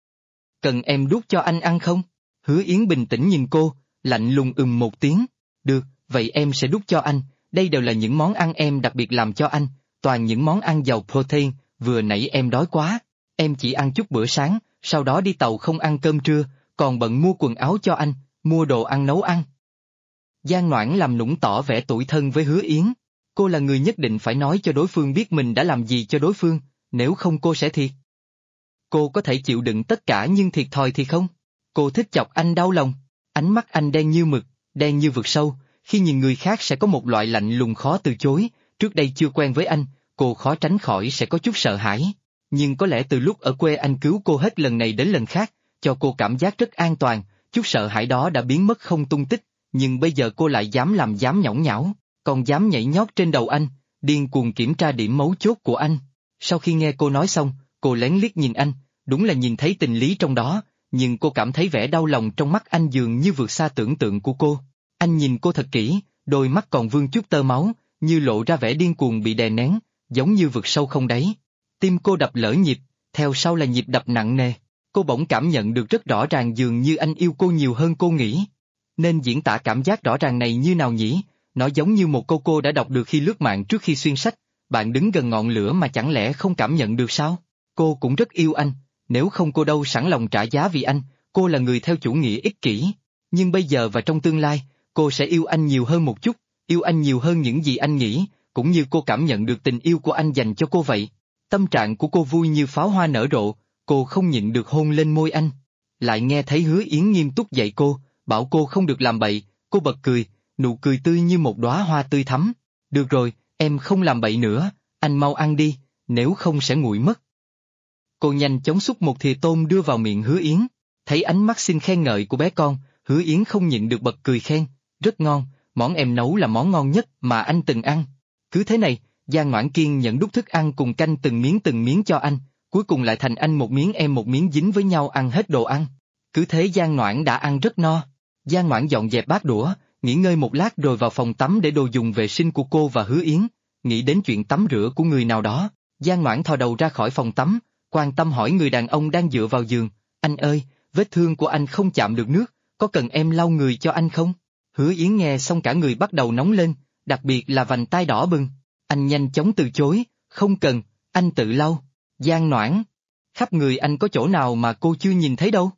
Cần em đút cho anh ăn không? Hứa Yến bình tĩnh nhìn cô, lạnh lùng một tiếng, được, vậy em sẽ đút cho anh, đây đều là những món ăn em đặc biệt làm cho anh, toàn những món ăn giàu protein, vừa nãy em đói quá, em chỉ ăn chút bữa sáng, sau đó đi tàu không ăn cơm trưa, còn bận mua quần áo cho anh, mua đồ ăn nấu ăn. Giang Ngoãn làm nũng tỏ vẻ tủi thân với Hứa Yến, cô là người nhất định phải nói cho đối phương biết mình đã làm gì cho đối phương, nếu không cô sẽ thiệt. Cô có thể chịu đựng tất cả nhưng thiệt thòi thì không. Cô thích chọc anh đau lòng, ánh mắt anh đen như mực, đen như vực sâu, khi nhìn người khác sẽ có một loại lạnh lùng khó từ chối, trước đây chưa quen với anh, cô khó tránh khỏi sẽ có chút sợ hãi. Nhưng có lẽ từ lúc ở quê anh cứu cô hết lần này đến lần khác, cho cô cảm giác rất an toàn, chút sợ hãi đó đã biến mất không tung tích, nhưng bây giờ cô lại dám nhõng nhẽo, còn dám nhảy nhót trên đầu anh, điên cuồng kiểm tra điểm mấu chốt của anh. Sau khi nghe cô nói xong, cô lén liếc nhìn anh, đúng là nhìn thấy tình lý trong đó, nhưng cô cảm thấy vẻ đau lòng trong mắt anh dường như vượt xa tưởng tượng của cô. Anh nhìn cô thật kỹ, đôi mắt còn vương chút tơ máu, như lộ ra vẻ điên cuồng bị đè nén, giống như vực sâu không đáy. Tim cô đập lỡ nhịp, theo sau là nhịp đập nặng nề. Cô bỗng cảm nhận được rất rõ ràng dường như anh yêu cô nhiều hơn cô nghĩ. Nên diễn tả cảm giác rõ ràng này như nào nhỉ? Nó giống như một câu cô đã đọc được khi lướt mạng trước khi xuyên sách. Bạn đứng gần ngọn lửa mà chẳng lẽ không cảm nhận được sao? Cô cũng rất yêu anh, nếu không cô đâu sẵn lòng trả giá vì anh, cô là người theo chủ nghĩa ích kỷ. Nhưng bây giờ và trong tương lai, cô sẽ yêu anh nhiều hơn một chút, yêu anh nhiều hơn những gì anh nghĩ, cũng như cô cảm nhận được tình yêu của anh dành cho cô vậy. Tâm trạng của cô vui như pháo hoa nở rộ, cô không nhịn được hôn lên môi anh. Lại nghe thấy Hứa Yến nghiêm túc dạy cô, bảo cô không được làm bậy, cô bật cười, nụ cười tươi như một đóa hoa tươi thắm. Được rồi, em không làm bậy nữa, anh mau ăn đi, nếu không sẽ nguội mất. Cô nhanh chóng xúc một thìa tôm đưa vào miệng Hứa Yến, thấy ánh mắt xin khen ngợi của bé con, Hứa Yến không nhịn được bật cười khen, rất ngon, món em nấu là món ngon nhất mà anh từng ăn. Cứ thế này, Giang Ngoãn kiên nhẫn đút thức ăn cùng canh từng miếng cho anh, cuối cùng lại thành anh một miếng em một miếng dính với nhau ăn hết đồ ăn. Cứ thế Giang Ngoãn đã ăn rất no. Giang Ngoãn dọn dẹp bát đũa, nghỉ ngơi một lát rồi vào phòng tắm để đồ dùng vệ sinh của cô và Hứa Yến. Nghĩ đến chuyện tắm rửa của người nào đó, Giang Ngoãn thò đầu ra khỏi phòng tắm, quan tâm hỏi người đàn ông đang dựa vào giường, anh ơi, vết thương của anh không chạm được nước, có cần em lau người cho anh không? Hứa Yến nghe xong cả người bắt đầu nóng lên, đặc biệt là vành tai đỏ bừng. Anh nhanh chóng từ chối, không cần, anh tự lau. Giang Ngoãn, khắp người anh có chỗ nào mà cô chưa nhìn thấy đâu?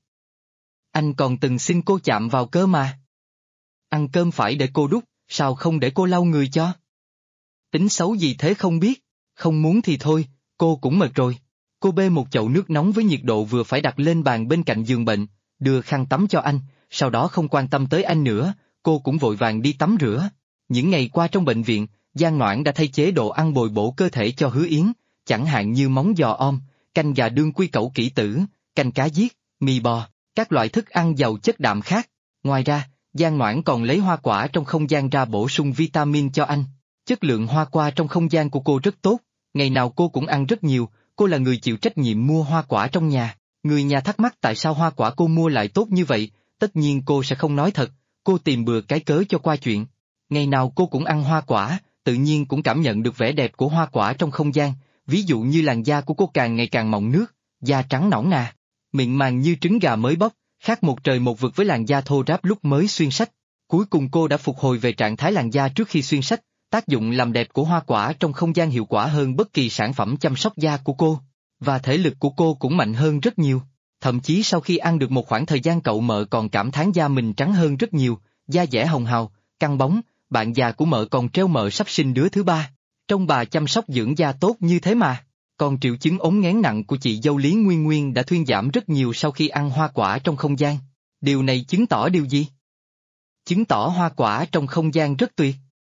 Anh còn từng xin cô chạm vào cơ mà. Ăn cơm phải để cô đút, sao không để cô lau người cho? Tính xấu gì thế không biết, không muốn thì thôi, cô cũng mệt rồi. Cô bê một chậu nước nóng với nhiệt độ vừa phải đặt lên bàn bên cạnh giường bệnh, đưa khăn tắm cho anh, sau đó không quan tâm tới anh nữa, cô cũng vội vàng đi tắm rửa. Những ngày qua trong bệnh viện, Giang Noãn đã thay chế đồ ăn bồi bổ cơ thể cho Hứa Yến, chẳng hạn như móng giò om, canh gà đương quy cẩu kỹ tử, canh cá giết, mì bò, các loại thức ăn giàu chất đạm khác. Ngoài ra, Giang Noãn còn lấy hoa quả trong không gian ra bổ sung vitamin cho anh. Chất lượng hoa quả trong không gian của cô rất tốt, ngày nào cô cũng ăn rất nhiều, cô là người chịu trách nhiệm mua hoa quả trong nhà. Người nhà thắc mắc tại sao hoa quả cô mua lại tốt như vậy, tất nhiên cô sẽ không nói thật, cô tìm bừa cái cớ cho qua chuyện. Ngày nào cô cũng ăn hoa quả, tự nhiên cũng cảm nhận được vẻ đẹp của hoa quả trong không gian, ví dụ như làn da của cô càng ngày càng mọng nước, da trắng nõn nà, mịn màng như trứng gà mới bóc, khác một trời một vực với làn da thô ráp lúc mới xuyên sách. Cuối cùng cô đã phục hồi về trạng thái làn da trước khi xuyên sách, tác dụng làm đẹp của hoa quả trong không gian hiệu quả hơn bất kỳ sản phẩm chăm sóc da của cô, và thể lực của cô cũng mạnh hơn rất nhiều. Thậm chí sau khi ăn được một khoảng thời gian cậu mợ còn cảm thán da mình trắng hơn rất nhiều, da dẻ hồng hào, căng bóng, bạn già của mợ còn treo mợ sắp sinh đứa thứ ba. Trông bà chăm sóc dưỡng da tốt như thế mà. Còn triệu chứng ốm nghén nặng của chị dâu Lý Nguyên Nguyên đã thuyên giảm rất nhiều sau khi ăn hoa quả trong không gian. Điều này chứng tỏ điều gì? Chứng tỏ hoa quả trong không gian rất tuyệt.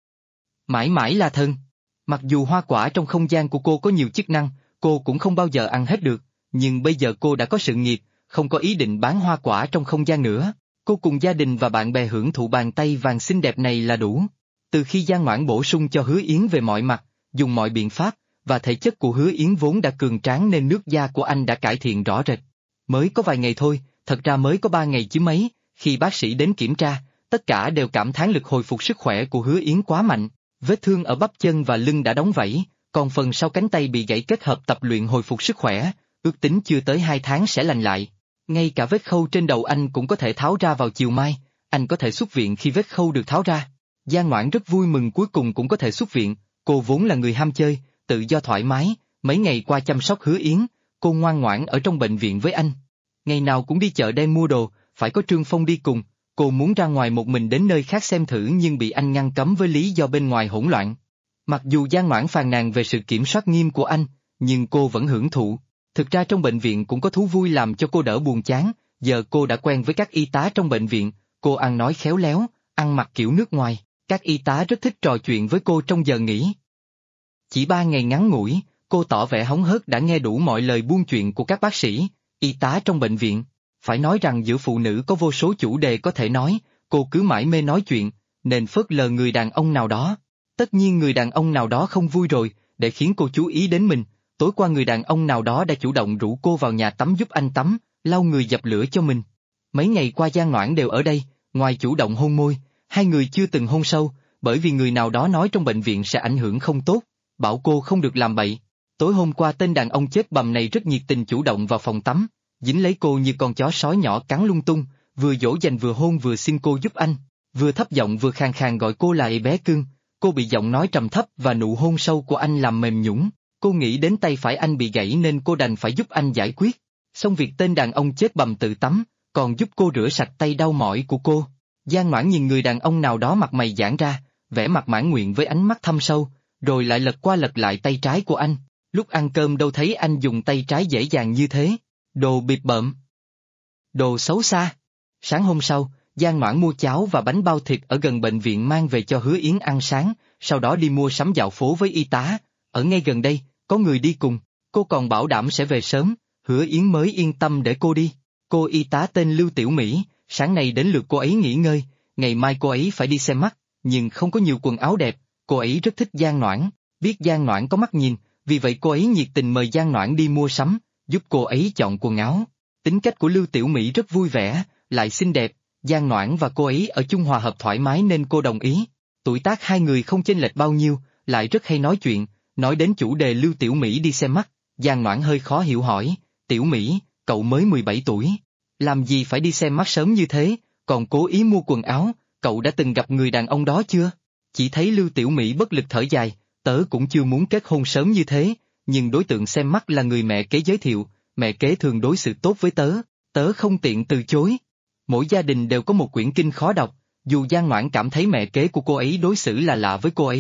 Mãi mãi là thần. Mặc dù hoa quả trong không gian của cô có nhiều chức năng, cô cũng không bao giờ ăn hết được, nhưng bây giờ cô đã có sự nghiệp, không có ý định bán hoa quả trong không gian nữa. Cô cùng gia đình và bạn bè hưởng thụ bàn tay vàng xinh đẹp này là đủ. Từ khi Giang Noãn bổ sung cho Hứa Yến về mọi mặt, dùng mọi biện pháp, và thể chất của Hứa Yến vốn đã cường tráng nên nước da của anh đã cải thiện rõ rệt. Mới có vài ngày thôi, thật ra mới có 3 ngày chứ mấy, khi bác sĩ đến kiểm tra, tất cả đều cảm thán lực hồi phục sức khỏe của Hứa Yến quá mạnh. Vết thương ở bắp chân và lưng đã đóng vảy, còn phần sau cánh tay bị gãy kết hợp tập luyện hồi phục sức khỏe, ước tính chưa tới 2 tháng sẽ lành lại. Ngay cả vết khâu trên đầu anh cũng có thể tháo ra vào chiều mai, anh có thể xuất viện khi vết khâu được tháo ra. Giang Noãn rất vui mừng cuối cùng cũng có thể xuất viện, cô vốn là người ham chơi, tự do thoải mái, mấy ngày qua chăm sóc Hứa Yến, cô ngoan ngoãn ở trong bệnh viện với anh. Ngày nào cũng đi chợ đen mua đồ, phải có Trương Phong đi cùng, cô muốn ra ngoài một mình đến nơi khác xem thử nhưng bị anh ngăn cấm với lý do bên ngoài hỗn loạn. Mặc dù Giang Noãn phàn nàn về sự kiểm soát nghiêm của anh, nhưng cô vẫn hưởng thụ. Thực ra trong bệnh viện cũng có thú vui làm cho cô đỡ buồn chán, giờ cô đã quen với các y tá trong bệnh viện, cô ăn nói khéo léo, ăn mặc kiểu nước ngoài, các y tá rất thích trò chuyện với cô trong giờ nghỉ. Chỉ 3 ngày ngắn ngủi, cô tỏ vẻ hóng hớt đã nghe đủ mọi lời buôn chuyện của các bác sĩ, y tá trong bệnh viện. Phải nói rằng giữa phụ nữ có vô số chủ đề có thể nói, cô cứ mải mê nói chuyện, nên phớt lờ người đàn ông nào đó. Tất nhiên người đàn ông nào đó không vui rồi, để khiến cô chú ý đến mình. Tối qua người đàn ông nào đó đã chủ động rủ cô vào nhà tắm giúp anh tắm, lau người dập lửa cho mình. Mấy ngày qua Giang Noãn đều ở đây, ngoài chủ động hôn môi, hai người chưa từng hôn sâu, bởi vì người nào đó nói trong bệnh viện sẽ ảnh hưởng không tốt, bảo cô không được làm bậy. Tối hôm qua tên đàn ông chết bầm này rất nhiệt tình chủ động vào phòng tắm, dính lấy cô như con chó sói nhỏ cắn lung tung, vừa dỗ dành vừa hôn vừa xin cô giúp anh, vừa thấp giọng vừa khàn khàn gọi cô là bé cưng. Cô bị giọng nói trầm thấp và nụ hôn sâu của anh làm mềm nhũn. Cô nghĩ đến tay phải anh bị gãy nên cô đành phải giúp anh giải quyết. Xong việc tên đàn ông chết bầm tự tắm, còn giúp cô rửa sạch tay đau mỏi của cô. Giang Noãn nhìn người đàn ông nào đó mặt mày giãn ra, vẻ mặt mãn nguyện với ánh mắt thâm sâu, rồi lại lật qua lật lại tay trái của anh. Lúc ăn cơm đâu thấy anh dùng tay trái dễ dàng như thế. Đồ bịp bợm. Đồ xấu xa. Sáng hôm sau, Giang Noãn mua cháo và bánh bao thịt ở gần bệnh viện mang về cho Hứa Yến ăn sáng, sau đó đi mua sắm dạo phố với y tá. Ở ngay gần đây, có người đi cùng, cô còn bảo đảm sẽ về sớm, Hứa Yến mới yên tâm để cô đi. Cô y tá tên Lưu Tiểu Mỹ, sáng nay đến lượt cô ấy nghỉ ngơi, ngày mai cô ấy phải đi xem mắt, nhưng không có nhiều quần áo đẹp, cô ấy rất thích Giang Noãn, biết Giang Noãn có mắt nhìn, vì vậy cô ấy nhiệt tình mời Giang Noãn đi mua sắm, giúp cô ấy chọn quần áo. Tính cách của Lưu Tiểu Mỹ rất vui vẻ, lại xinh đẹp, Giang Noãn và cô ấy ở chung hòa hợp thoải mái nên cô đồng ý. Tuổi tác hai người không chênh lệch bao nhiêu, lại rất hay nói chuyện, nói đến chủ đề Lưu Tiểu Mỹ đi xem mắt, Giang Noãn hơi khó hiểu hỏi, Tiểu Mỹ, cậu mới 17 tuổi, làm gì phải đi xem mắt sớm như thế, còn cố ý mua quần áo, cậu đã từng gặp người đàn ông đó chưa? Chỉ thấy Lưu Tiểu Mỹ bất lực thở dài, tớ cũng chưa muốn kết hôn sớm như thế, nhưng đối tượng xem mắt là người mẹ kế giới thiệu, mẹ kế thường đối xử tốt với tớ, tớ không tiện từ chối. Mỗi gia đình đều có một quyển kinh khó đọc, dù Giang Noãn cảm thấy mẹ kế của cô ấy đối xử là lạ với cô ấy,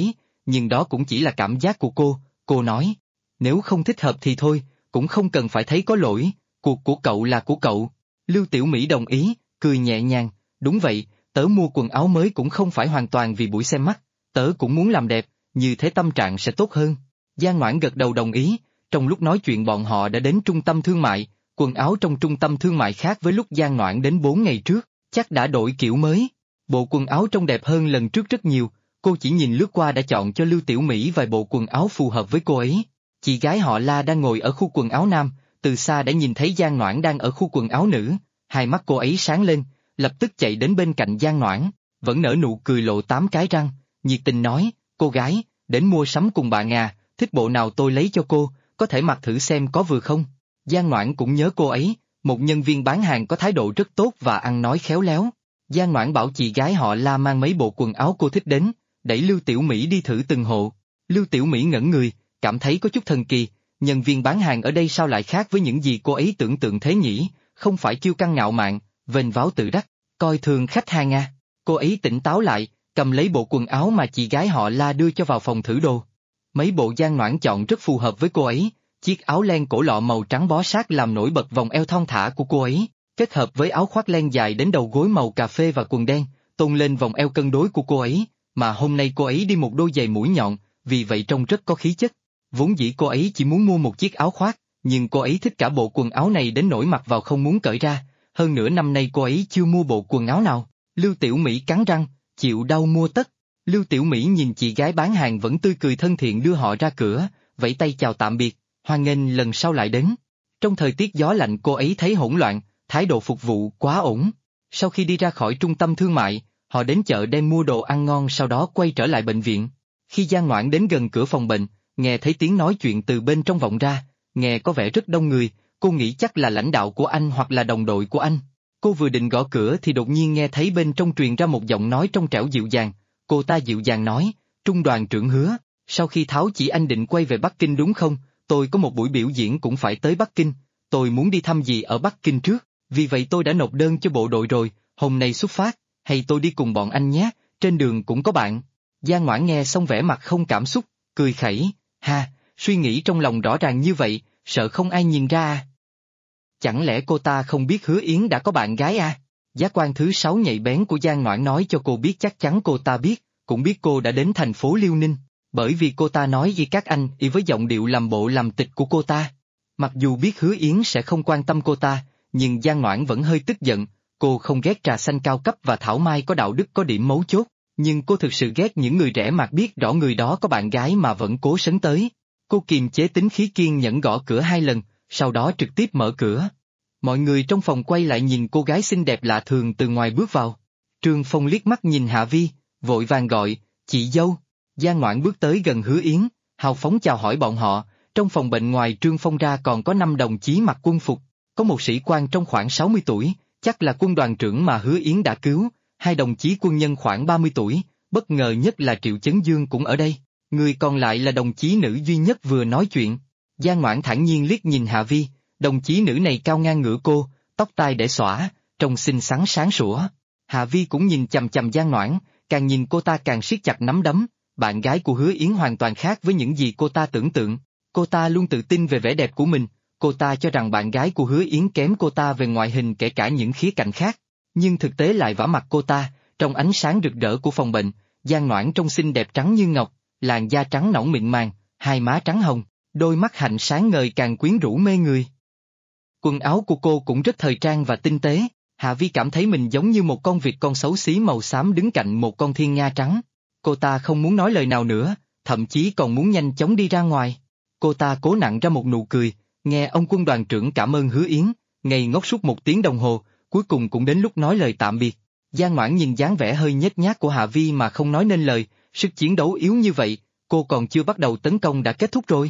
nhưng đó cũng chỉ là cảm giác của cô nói. Nếu không thích hợp thì thôi, cũng không cần phải thấy có lỗi, cuộc của cậu là của cậu. Lưu Tiểu Mỹ đồng ý, cười nhẹ nhàng, đúng vậy, tớ mua quần áo mới cũng không phải hoàn toàn vì buổi xem mắt, tớ cũng muốn làm đẹp, như thế tâm trạng sẽ tốt hơn. Giang Ngoãn gật đầu đồng ý, trong lúc nói chuyện bọn họ đã đến trung tâm thương mại, quần áo trong trung tâm thương mại khác với lúc Giang Ngoãn đến 4 ngày trước, chắc đã đổi kiểu mới. Bộ quần áo trông đẹp hơn lần trước rất nhiều, cô chỉ nhìn lướt qua đã chọn cho Lưu Tiểu Mỹ vài bộ quần áo phù hợp với cô ấy. Chị gái họ La đang ngồi ở khu quần áo nam, từ xa đã nhìn thấy Giang Ngoãn đang ở khu quần áo nữ, hai mắt cô ấy sáng lên, lập tức chạy đến bên cạnh Giang Ngoãn, vẫn nở nụ cười lộ 8 cái răng, nhiệt tình nói, cô gái, đến mua sắm cùng bạn à, thích bộ nào tôi lấy cho cô, có thể mặc thử xem có vừa không. Giang Ngoãn cũng nhớ cô ấy, một nhân viên bán hàng có thái độ rất tốt và ăn nói khéo léo. Giang Ngoãn bảo chị gái họ La mang mấy bộ quần áo cô thích đến, đẩy Lưu Tiểu Mỹ đi thử từng hộ. Lưu Tiểu Mỹ ngẩn người, cảm thấy có chút thần kỳ, nhân viên bán hàng ở đây sao lại khác với những gì cô ấy tưởng tượng thế nhỉ, không phải kiêu căng ngạo mạn, vênh váo tự đắc, coi thường khách hàng à. Cô ấy tỉnh táo lại, cầm lấy bộ quần áo mà chị gái họ La đưa cho vào phòng thử đồ. Mấy bộ Giang Ngoãn chọn rất phù hợp với cô ấy, chiếc áo len cổ lọ màu trắng bó sát làm nổi bật vòng eo thon thả của cô ấy, kết hợp với áo khoác len dài đến đầu gối màu cà phê và quần đen, tôn lên vòng eo cân đối của cô ấy, mà hôm nay cô ấy đi một đôi giày mũi nhọn, vì vậy trông rất có khí chất. Vốn dĩ cô ấy chỉ muốn mua một chiếc áo khoác, nhưng cô ấy thích cả bộ quần áo này đến nỗi mặc vào không muốn cởi ra, hơn nữa năm nay cô ấy chưa mua bộ quần áo nào. Lưu Tiểu Mỹ cắn răng, chịu đau mua tất. Lưu Tiểu Mỹ nhìn chị gái bán hàng vẫn tươi cười thân thiện đưa họ ra cửa, vẫy tay chào tạm biệt, hoan nghênh lần sau lại đến. Trong thời tiết gió lạnh cô ấy thấy hỗn loạn, thái độ phục vụ quá ổn. Sau khi đi ra khỏi trung tâm thương mại, họ đến chợ đen mua đồ ăn ngon sau đó quay trở lại bệnh viện. Khi Giang Ngoãn đến gần cửa phòng bệnh, nghe thấy tiếng nói chuyện từ bên trong vọng ra, nghe có vẻ rất đông người, cô nghĩ chắc là lãnh đạo của anh hoặc là đồng đội của anh. Cô vừa định gõ cửa thì đột nhiên nghe thấy bên trong truyền ra một giọng nói trong trẻo dịu dàng, cô ta dịu dàng nói, Trung đoàn trưởng Hứa, sau khi tháo chỉ anh định quay về Bắc Kinh đúng không, tôi có một buổi biểu diễn cũng phải tới Bắc Kinh, tôi muốn đi thăm dì ở Bắc Kinh trước, vì vậy tôi đã nộp đơn cho bộ đội rồi, hôm nay xuất phát, hay tôi đi cùng bọn anh nhé, trên đường cũng có bạn. Giang Ngoãn nghe xong vẻ mặt không cảm xúc, cười khẩy, ha, suy nghĩ trong lòng rõ ràng như vậy, sợ không ai nhìn ra à? Chẳng lẽ cô ta không biết Hứa Yến đã có bạn gái à? Giác quan thứ 6 nhạy bén của Giang Ngoãn nói cho cô biết chắc chắn cô ta biết, cũng biết cô đã đến thành phố Liêu Ninh, bởi vì cô ta nói với các anh y với giọng điệu làm bộ làm tịch của cô ta. Mặc dù biết Hứa Yến sẽ không quan tâm cô ta, nhưng Giang Ngoãn vẫn hơi tức giận, cô không ghét trà xanh cao cấp và thảo mai có đạo đức có điểm mấu chốt, nhưng cô thực sự ghét những người rẻ mạt biết rõ người đó có bạn gái mà vẫn cố sấn tới. Cô kiềm chế tính khí kiên nhẫn gõ cửa 2 lần, sau đó trực tiếp mở cửa. Mọi người trong phòng quay lại nhìn cô gái xinh đẹp lạ thường từ ngoài bước vào. Trương Phong liếc mắt nhìn Hạ Vi, vội vàng gọi, chị dâu. Giang Ngoãn bước tới gần Hứa Yến, hào phóng chào hỏi bọn họ, trong phòng bệnh ngoài Trương Phong ra còn có 5 đồng chí mặc quân phục, có một sĩ quan trong khoảng 60 tuổi, chắc là quân đoàn trưởng mà Hứa Yến đã cứu, 2 đồng chí quân nhân khoảng 30 tuổi, bất ngờ nhất là Triệu Chấn Dương cũng ở đây, người còn lại là đồng chí nữ duy nhất vừa nói chuyện. Giang Ngoãn thản nhiên liếc nhìn Hạ Vi, đồng chí nữ này cao ngang ngửa cô, tóc tai để xõa, trông xinh xắn sáng sủa. Hạ Vi cũng nhìn chằm chằm Giang Ngoãn, càng nhìn cô ta càng siết chặt nắm đấm, bạn gái của Hứa Yến hoàn toàn khác với những gì cô ta tưởng tượng, cô ta luôn tự tin về vẻ đẹp của mình, cô ta cho rằng bạn gái của Hứa Yến kém cô ta về ngoại hình kể cả những khía cạnh khác, nhưng thực tế lại vả mặt cô ta, trong ánh sáng rực rỡ của phòng bệnh, Giang Ngoãn trông xinh đẹp trắng như ngọc, làn da trắng nõn mịn màng, hai má trắng hồng, đôi mắt hạnh sáng ngời càng quyến rũ mê người. Quần áo của cô cũng rất thời trang và tinh tế, Hạ Vi cảm thấy mình giống như một con vịt con xấu xí màu xám đứng cạnh một con thiên nga trắng. Cô ta không muốn nói lời nào nữa, thậm chí còn muốn nhanh chóng đi ra ngoài. Cô ta cố nặn ra một nụ cười, nghe ông quân đoàn trưởng cảm ơn Hứa Yến, ngây ngốc suốt 1 tiếng đồng hồ, cuối cùng cũng đến lúc nói lời tạm biệt. Giang Ngoãn nhìn dáng vẻ hơi nhếch nhác của Hạ Vi mà không nói nên lời, sức chiến đấu yếu như vậy, cô còn chưa bắt đầu tấn công đã kết thúc rồi.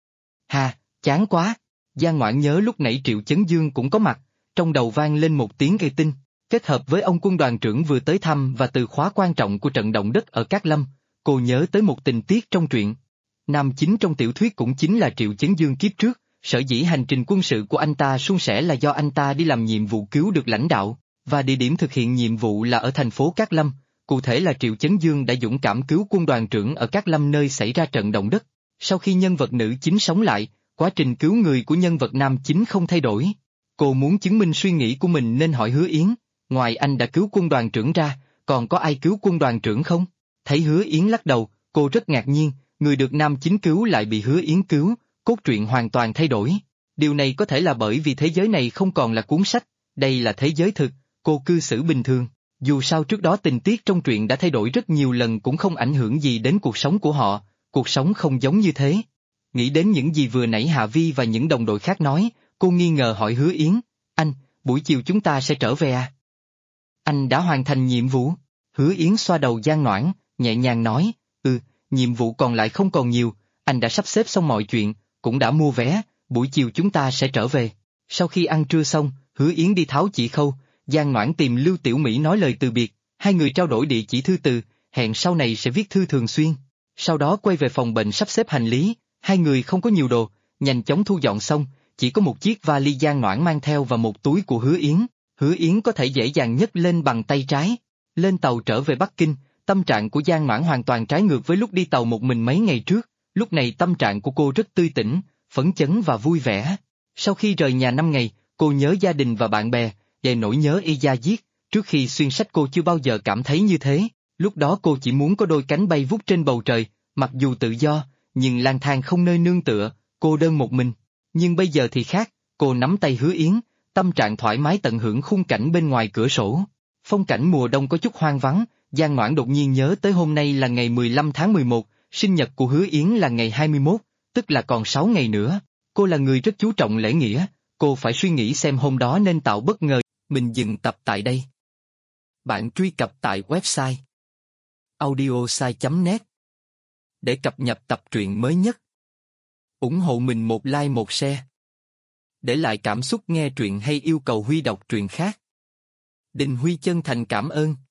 Hà, chán quá. Giang Ngoãn nhớ lúc nãy Triệu Chấn Dương cũng có mặt, trong đầu vang lên một tiếng gây tinh, kết hợp với ông quân đoàn trưởng vừa tới thăm và từ khóa quan trọng của trận động đất ở Cát Lâm, cô nhớ tới một tình tiết trong truyện. Nam chính trong tiểu thuyết cũng chính là Triệu Chấn Dương kiếp trước, sở dĩ hành trình quân sự của anh ta suôn sẻ là do anh ta đi làm nhiệm vụ cứu được lãnh đạo, và địa điểm thực hiện nhiệm vụ là ở thành phố Cát Lâm, cụ thể là Triệu Chấn Dương đã dũng cảm cứu quân đoàn trưởng ở Cát Lâm nơi xảy ra trận động đất. Sau khi nhân vật nữ chính sống lại, quá trình cứu người của nhân vật nam chính không thay đổi. Cô muốn chứng minh suy nghĩ của mình nên hỏi Hứa Yến, ngoài anh đã cứu quân đoàn trưởng ra, còn có ai cứu quân đoàn trưởng không? Thấy Hứa Yến lắc đầu, cô rất ngạc nhiên, người được nam chính cứu lại bị Hứa Yến cứu, cốt truyện hoàn toàn thay đổi. Điều này có thể là bởi vì thế giới này không còn là cuốn sách, đây là thế giới thực, cô cư xử bình thường. Dù sao trước đó tình tiết trong truyện đã thay đổi rất nhiều lần cũng không ảnh hưởng gì đến cuộc sống của họ, cuộc sống không giống như thế. Nghĩ đến những gì vừa nãy Hạ Vi và những đồng đội khác nói, cô nghi ngờ hỏi Hứa Yến, anh, buổi chiều chúng ta sẽ trở về à? Anh đã hoàn thành nhiệm vụ. Hứa Yến xoa đầu Giang Noãn, nhẹ nhàng nói, nhiệm vụ còn lại không còn nhiều, anh đã sắp xếp xong mọi chuyện, cũng đã mua vé, buổi chiều chúng ta sẽ trở về. Sau khi ăn trưa xong, Hứa Yến đi tháo chỉ khâu, Giang Noãn tìm Lưu Tiểu Mỹ nói lời từ biệt, hai người trao đổi địa chỉ thư từ, hẹn sau này sẽ viết thư thường xuyên. Sau đó quay về phòng bệnh sắp xếp hành lý, hai người không có nhiều đồ, nhanh chóng thu dọn xong, chỉ có một chiếc vali Giang Noãn mang theo và một túi của Hứa Yến. Hứa Yến có thể dễ dàng nhấc lên bằng tay trái. Lên tàu trở về Bắc Kinh, tâm trạng của Giang Noãn hoàn toàn trái ngược với lúc đi tàu một mình mấy ngày trước, lúc này tâm trạng của cô rất tươi tỉnh, phấn chấn và vui vẻ. Sau khi rời nhà 5 ngày, cô nhớ gia đình và bạn bè, về nỗi nhớ Iyazit, trước khi xuyên sách cô chưa bao giờ cảm thấy như thế, lúc đó cô chỉ muốn có đôi cánh bay vút trên bầu trời, mặc dù tự do, nhưng lang thang không nơi nương tựa, cô đơn một mình. Nhưng bây giờ thì khác, cô nắm tay Hứa Yến, tâm trạng thoải mái tận hưởng khung cảnh bên ngoài cửa sổ. Phong cảnh mùa đông có chút hoang vắng, Giang Noãn đột nhiên nhớ tới hôm nay là ngày 15 tháng 11, sinh nhật của Hứa Yến là ngày 21, tức là còn 6 ngày nữa. Cô là người rất chú trọng lễ nghĩa, cô phải suy nghĩ xem hôm đó nên tạo bất ngờ. Mình dừng tập tại đây. Bạn truy cập tại website audiosai.net để cập nhật tập truyện mới nhất. Ủng hộ mình một like một share. Để lại cảm xúc nghe truyện hay yêu cầu Huy đọc truyện khác. Đình Huy chân thành cảm ơn.